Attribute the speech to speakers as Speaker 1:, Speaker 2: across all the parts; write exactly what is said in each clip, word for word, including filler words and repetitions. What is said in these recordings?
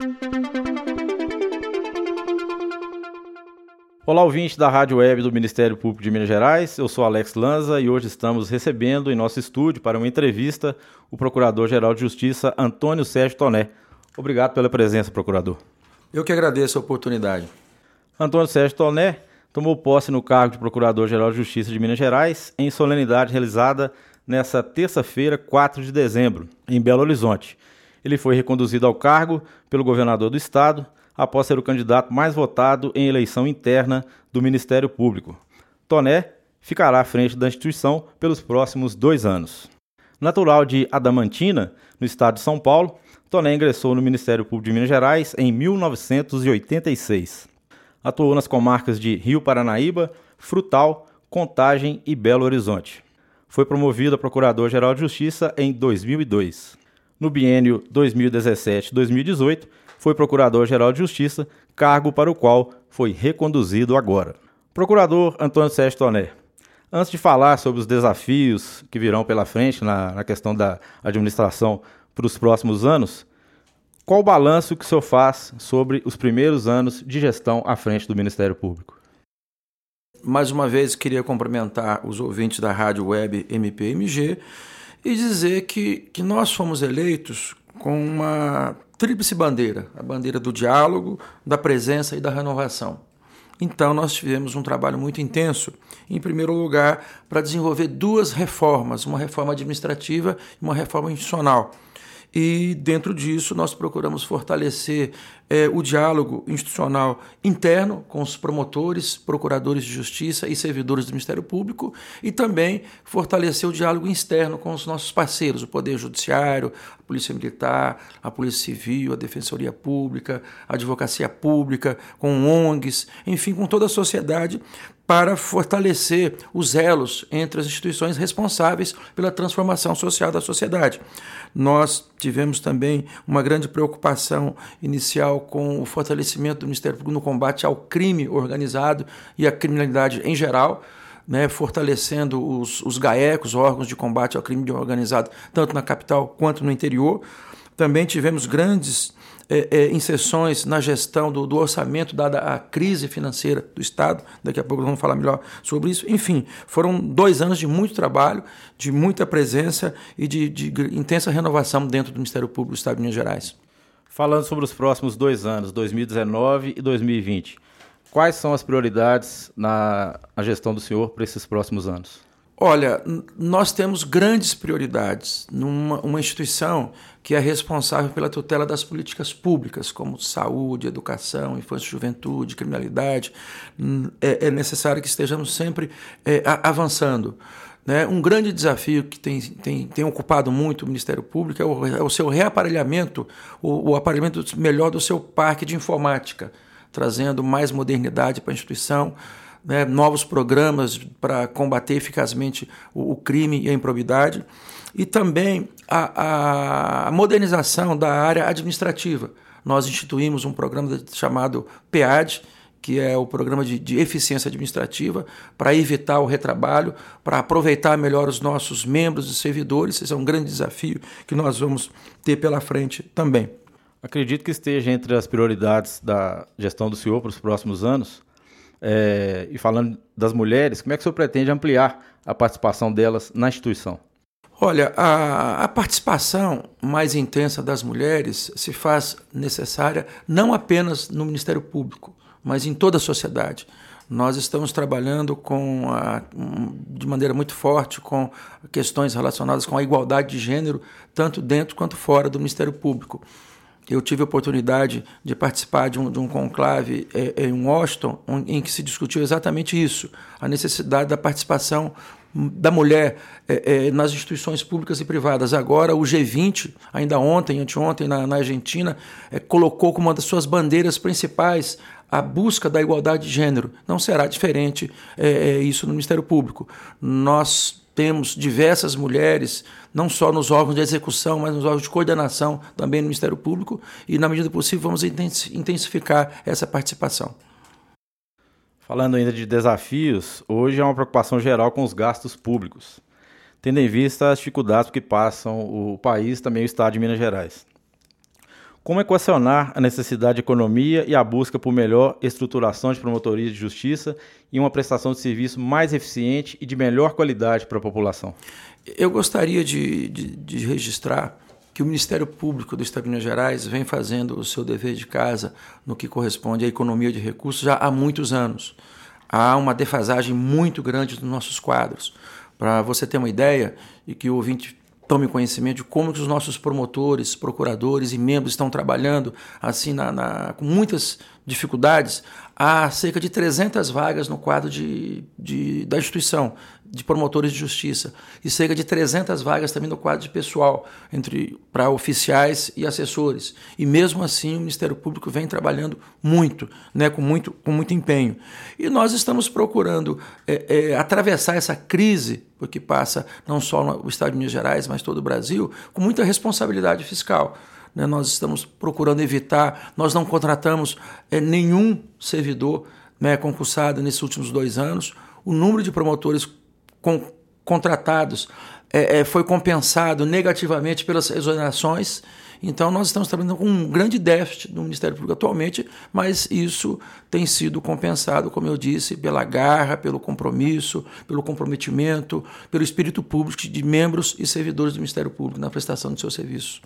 Speaker 1: Olá, ouvinte da Rádio Web do Ministério Público de Minas Gerais, eu sou Alex Lanza e hoje estamos recebendo em nosso estúdio para uma entrevista o Procurador-Geral de Justiça Antônio Sérgio Toné. Obrigado pela presença, procurador.
Speaker 2: Eu que agradeço a oportunidade.
Speaker 1: Antônio Sérgio Toné tomou posse no cargo de Procurador-Geral de Justiça de Minas Gerais em solenidade realizada nesta terça-feira, quatro de dezembro, em Belo Horizonte. Ele foi reconduzido ao cargo pelo governador do estado, após ser o candidato mais votado em eleição interna do Ministério Público. Toné ficará à frente da instituição pelos próximos dois anos. Natural de Adamantina, no estado de São Paulo, Toné ingressou no Ministério Público de Minas Gerais em mil novecentos e oitenta e seis. Atuou nas comarcas de Rio Paranaíba, Frutal, Contagem e Belo Horizonte. Foi promovido a Procurador-Geral de Justiça em dois mil e dois. No biênio dois mil e dezessete a dois mil e dezoito, foi Procurador-Geral de Justiça, cargo para o qual foi reconduzido agora. Procurador Antônio Sérgio Toné, antes de falar sobre os desafios que virão pela frente na, na questão da administração para os próximos anos, qual o balanço que o senhor faz sobre os primeiros anos de gestão à frente do Ministério Público?
Speaker 2: Mais uma vez, queria cumprimentar os ouvintes da Rádio Web M P M G e dizer que, que nós fomos eleitos com uma tríplice bandeira, a bandeira do diálogo, da presença e da renovação. Então, nós tivemos um trabalho muito intenso, em primeiro lugar, para desenvolver duas reformas, uma reforma administrativa e uma reforma institucional. E, dentro disso, nós procuramos fortalecer eh, o diálogo institucional interno com os promotores, procuradores de justiça e servidores do Ministério Público e também fortalecer o diálogo externo com os nossos parceiros, o Poder Judiciário, a Polícia Militar, a Polícia Civil, a Defensoria Pública, a Advocacia Pública, com O N Gs, enfim, com toda a sociedade, para fortalecer os elos entre as instituições responsáveis pela transformação social da sociedade. Nós tivemos também uma grande preocupação inicial com o fortalecimento do Ministério Público no combate ao crime organizado e à criminalidade em geral, né, fortalecendo os, os GAECos, órgãos de combate ao crime organizado, tanto na capital quanto no interior. Também tivemos grandes É, é, inserções na gestão do, do orçamento, dada a crise financeira do Estado. Daqui a pouco vamos falar melhor sobre isso. Enfim, foram dois anos de muito trabalho, de muita presença e de, de intensa renovação dentro do Ministério Público do Estado de Minas Gerais.
Speaker 1: Falando sobre os próximos dois anos, dois mil e dezenove e dois mil e vinte, quais são as prioridades na, na gestão do senhor para esses próximos anos?
Speaker 2: Olha, nós temos grandes prioridades numa uma instituição que é responsável pela tutela das políticas públicas, como saúde, educação, infância e juventude, criminalidade. É, é necessário que estejamos sempre é, avançando. Né? Um grande desafio que tem, tem, tem ocupado muito o Ministério Público é o, é o seu reaparelhamento, o, o aparelhamento melhor do seu parque de informática, trazendo mais modernidade para a instituição, né, novos programas para combater eficazmente o, o crime e a improbidade, e também a, a modernização da área administrativa. Nós instituímos um programa chamado P A D, que é o Programa de, de Eficiência Administrativa, para evitar o retrabalho, para aproveitar melhor os nossos membros e servidores. Esse é um grande desafio que nós vamos ter pela frente também.
Speaker 1: Acredito que esteja entre as prioridades da gestão do senhor para os próximos anos. É, e falando das mulheres, como é que o senhor pretende ampliar a participação delas na instituição?
Speaker 2: Olha, a, a participação mais intensa das mulheres se faz necessária não apenas no Ministério Público, mas em toda a sociedade. Nós estamos trabalhando com a, de maneira muito forte com questões relacionadas com a igualdade de gênero, tanto dentro quanto fora do Ministério Público. Eu tive a oportunidade de participar de um, de um conclave é, em Washington, em que se discutiu exatamente isso, a necessidade da participação da mulher é, é, nas instituições públicas e privadas. Agora, o G vinte, ainda ontem, anteontem, na, na Argentina, é, colocou como uma das suas bandeiras principais a busca da igualdade de gênero. Não será diferente é, é, isso no Ministério Público. Nós temos diversas mulheres, não só nos órgãos de execução, mas nos órgãos de coordenação também no Ministério Público, e, na medida do possível, vamos intensificar essa participação.
Speaker 1: Falando ainda de desafios, hoje é uma preocupação geral com os gastos públicos, tendo em vista as dificuldades que passam o país e também o Estado de Minas Gerais. Como equacionar a necessidade de economia e a busca por melhor estruturação de promotorias de justiça e uma prestação de serviço mais eficiente e de melhor qualidade para a população?
Speaker 2: Eu gostaria de, de, de registrar que o Ministério Público do Estado de Minas Gerais vem fazendo o seu dever de casa no que corresponde à economia de recursos já há muitos anos. Há uma defasagem muito grande dos nossos quadros. Para você ter uma ideia e que o ouvinte tome conhecimento de como que os nossos promotores, procuradores e membros estão trabalhando assim na, na, com muitas dificuldades, há cerca de trezentas vagas no quadro de, de, da instituição de promotores de justiça e cerca de trezentas vagas também no quadro de pessoal entre para oficiais e assessores. E mesmo assim o Ministério Público vem trabalhando muito, né, com muito, com muito empenho. E nós estamos procurando é, é, atravessar essa crise, porque passa não só no Estado de Minas Gerais, mas todo o Brasil, com muita responsabilidade fiscal. Né, nós estamos procurando evitar, nós não contratamos é, nenhum servidor, né, concursado nesses últimos dois anos. O número de promotores com, contratados é, é, foi compensado negativamente pelas exonerações. Então, nós estamos trabalhando com um grande déficit no Ministério Público atualmente, mas isso tem sido compensado, como eu disse, pela garra, pelo compromisso, pelo comprometimento, pelo espírito público de membros e servidores do Ministério Público na prestação de seus serviços.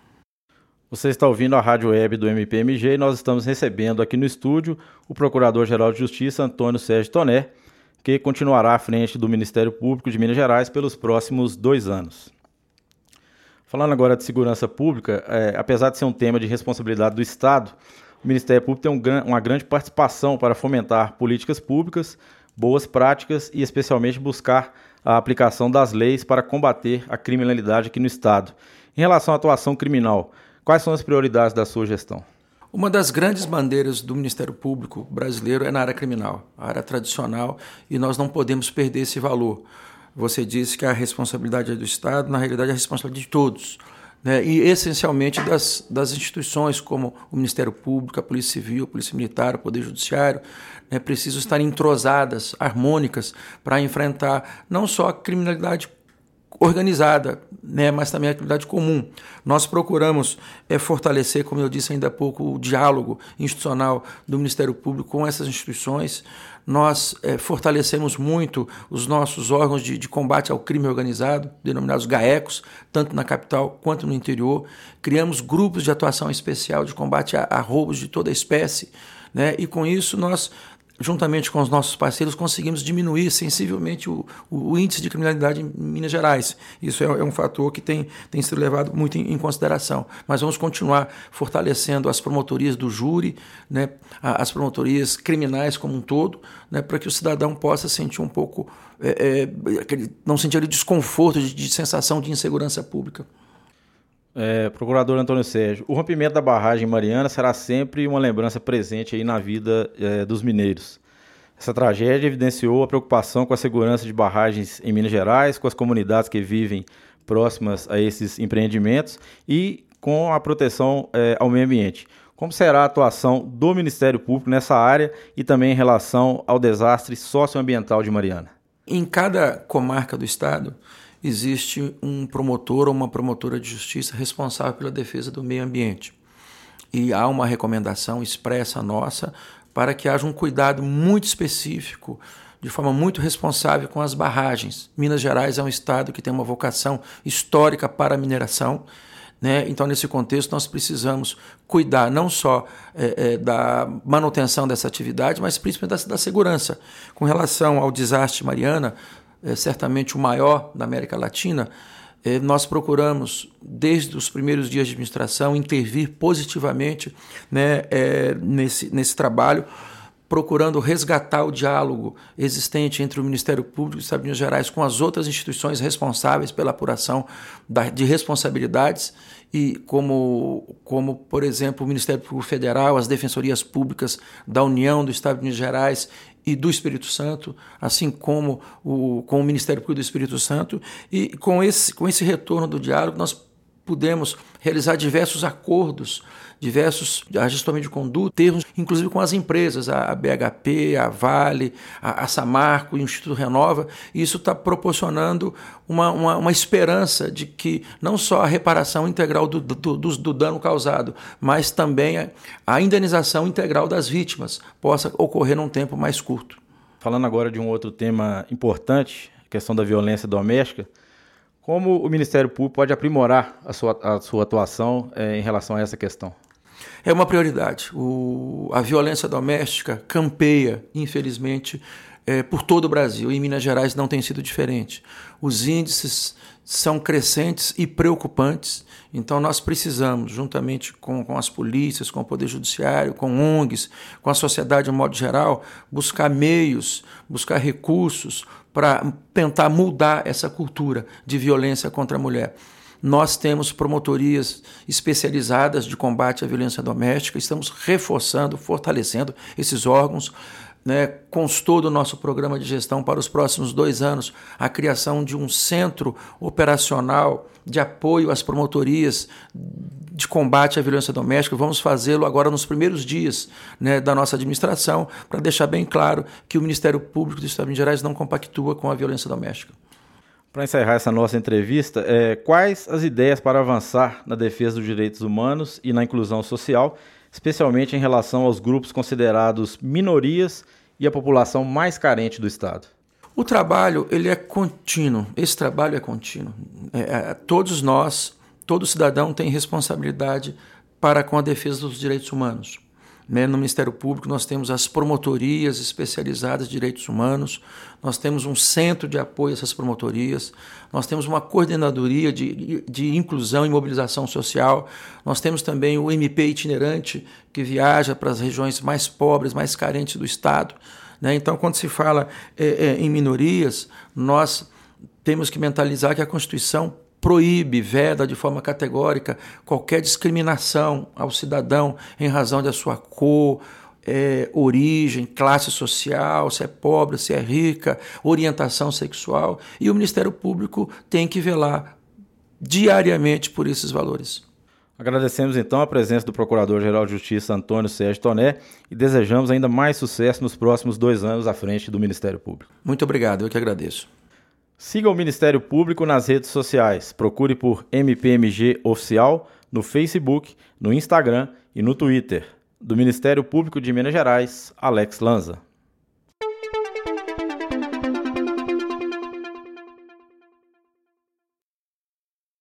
Speaker 1: Você está ouvindo a Rádio Web do M P M G e nós estamos recebendo aqui no estúdio o Procurador-Geral de Justiça, Antônio Sérgio Toné, que continuará à frente do Ministério Público de Minas Gerais pelos próximos dois anos. Falando agora de segurança pública, é, apesar de ser um tema de responsabilidade do Estado, o Ministério Público tem um gran, uma grande participação para fomentar políticas públicas, boas práticas e especialmente buscar a aplicação das leis para combater a criminalidade aqui no Estado. Em relação à atuação criminal, quais são as prioridades da sua gestão?
Speaker 2: Uma das grandes bandeiras do Ministério Público brasileiro é na área criminal, a área tradicional, e nós não podemos perder esse valor. Você disse que a responsabilidade é do Estado, na realidade é a responsabilidade de todos, né? E essencialmente das, das instituições como o Ministério Público, a Polícia Civil, a Polícia Militar, o Poder Judiciário, né, precisam estar entrosadas, harmônicas, para enfrentar não só a criminalidade organizada, né, mas também a atividade comum. Nós procuramos é, fortalecer, como eu disse ainda há pouco, o diálogo institucional do Ministério Público com essas instituições. Nós é, fortalecemos muito os nossos órgãos de, de combate ao crime organizado, denominados GAECOS, tanto na capital quanto no interior. Criamos grupos de atuação especial de combate a, a roubos de toda espécie, né, e com isso nós, juntamente com os nossos parceiros, conseguimos diminuir sensivelmente o, o, o índice de criminalidade em Minas Gerais. Isso é, é um fator que tem, tem sido levado muito em, em consideração. Mas vamos continuar fortalecendo as promotorias do júri, né, as promotorias criminais como um todo, né, para que o cidadão possa sentir um pouco, é, é, aquele, não sentir aquele desconforto de, de sensação de insegurança pública.
Speaker 1: É, Procurador Antônio Sérgio, o rompimento da barragem Mariana será sempre uma lembrança presente aí na vida é, dos mineiros. Essa tragédia evidenciou a preocupação com a segurança de barragens em Minas Gerais, com as comunidades que vivem próximas a esses empreendimentos e com a proteção é, ao meio ambiente. Como será a atuação do Ministério Público nessa área e também em relação ao desastre socioambiental de Mariana?
Speaker 2: Em cada comarca do estado, existe um promotor ou uma promotora de justiça responsável pela defesa do meio ambiente. E há uma recomendação expressa nossa para que haja um cuidado muito específico, de forma muito responsável com as barragens. Minas Gerais é um estado que tem uma vocação histórica para a mineração, né? Então, nesse contexto, nós precisamos cuidar não só é, é, da manutenção dessa atividade, mas principalmente da, da segurança. Com relação ao desastre Mariana, é certamente o maior da América Latina, é, nós procuramos, desde os primeiros dias de administração, intervir positivamente, né, é, nesse, nesse trabalho, procurando resgatar o diálogo existente entre o Ministério Público do Estado de Minas Gerais com as outras instituições responsáveis pela apuração da, de responsabilidades, e como, como, por exemplo, o Ministério Público Federal, as defensorias públicas da União, do Estado de Minas Gerais e do Espírito Santo, assim como o, com o Ministério Público do Espírito Santo. E com esse, com esse retorno do diálogo, nós pudemos realizar diversos acordos, diversos ajustamentos de conduta, termos, inclusive com as empresas, a B H P, a Vale, a, a Samarco, o Instituto Renova, e isso está proporcionando uma, uma, uma esperança de que não só a reparação integral do, do, do, do dano causado, mas também a, a indenização integral das vítimas possa ocorrer num tempo mais curto.
Speaker 1: Falando agora de um outro tema importante, a questão da violência doméstica, como o Ministério Público pode aprimorar a sua, a sua atuação eh, em relação a essa questão?
Speaker 2: É uma prioridade. O, a violência doméstica campeia, infelizmente, é, por todo o Brasil. E em Minas Gerais não tem sido diferente. Os índices são crescentes e preocupantes. Então nós precisamos, juntamente com, com as polícias, com o Poder Judiciário, com O N Gs, com a sociedade de um modo geral, buscar meios, buscar recursos para tentar mudar essa cultura de violência contra a mulher. Nós temos promotorias especializadas de combate à violência doméstica, estamos reforçando, fortalecendo esses órgãos. Né? Constou do nosso programa de gestão para os próximos dois anos a criação de um centro operacional de apoio às promotorias de combate à violência doméstica. Vamos fazê-lo agora nos primeiros dias, né, da nossa administração, para deixar bem claro que o Ministério Público do Estado de Minas Gerais não compactua com a violência doméstica.
Speaker 1: Para encerrar essa nossa entrevista, é, quais as ideias para avançar na defesa dos direitos humanos e na inclusão social, especialmente em relação aos grupos considerados minorias e a população mais carente do Estado?
Speaker 2: O trabalho ele é contínuo, esse trabalho é contínuo. É, é, todos nós, todo cidadão tem responsabilidade para com a defesa dos direitos humanos. Né? No Ministério Público nós temos as promotorias especializadas de direitos humanos, nós temos um centro de apoio a essas promotorias, nós temos uma coordenadoria de, de inclusão e mobilização social, nós temos também o M P itinerante que viaja para as regiões mais pobres, mais carentes do Estado. Né? Então, quando se fala é, é, em minorias, nós temos que mentalizar que a Constituição proíbe, veda de forma categórica qualquer discriminação ao cidadão em razão da sua cor, é, origem, classe social, se é pobre, se é rica, orientação sexual, e o Ministério Público tem que velar diariamente por esses valores.
Speaker 1: Agradecemos então a presença do Procurador-Geral de Justiça Antônio Sérgio Toné e desejamos ainda mais sucesso nos próximos dois anos à frente do Ministério Público.
Speaker 2: Muito obrigado, eu que agradeço.
Speaker 1: Siga o Ministério Público nas redes sociais. Procure por M P M G Oficial no Facebook, no Instagram e no Twitter. Do Ministério Público de Minas Gerais, Alex Lanza.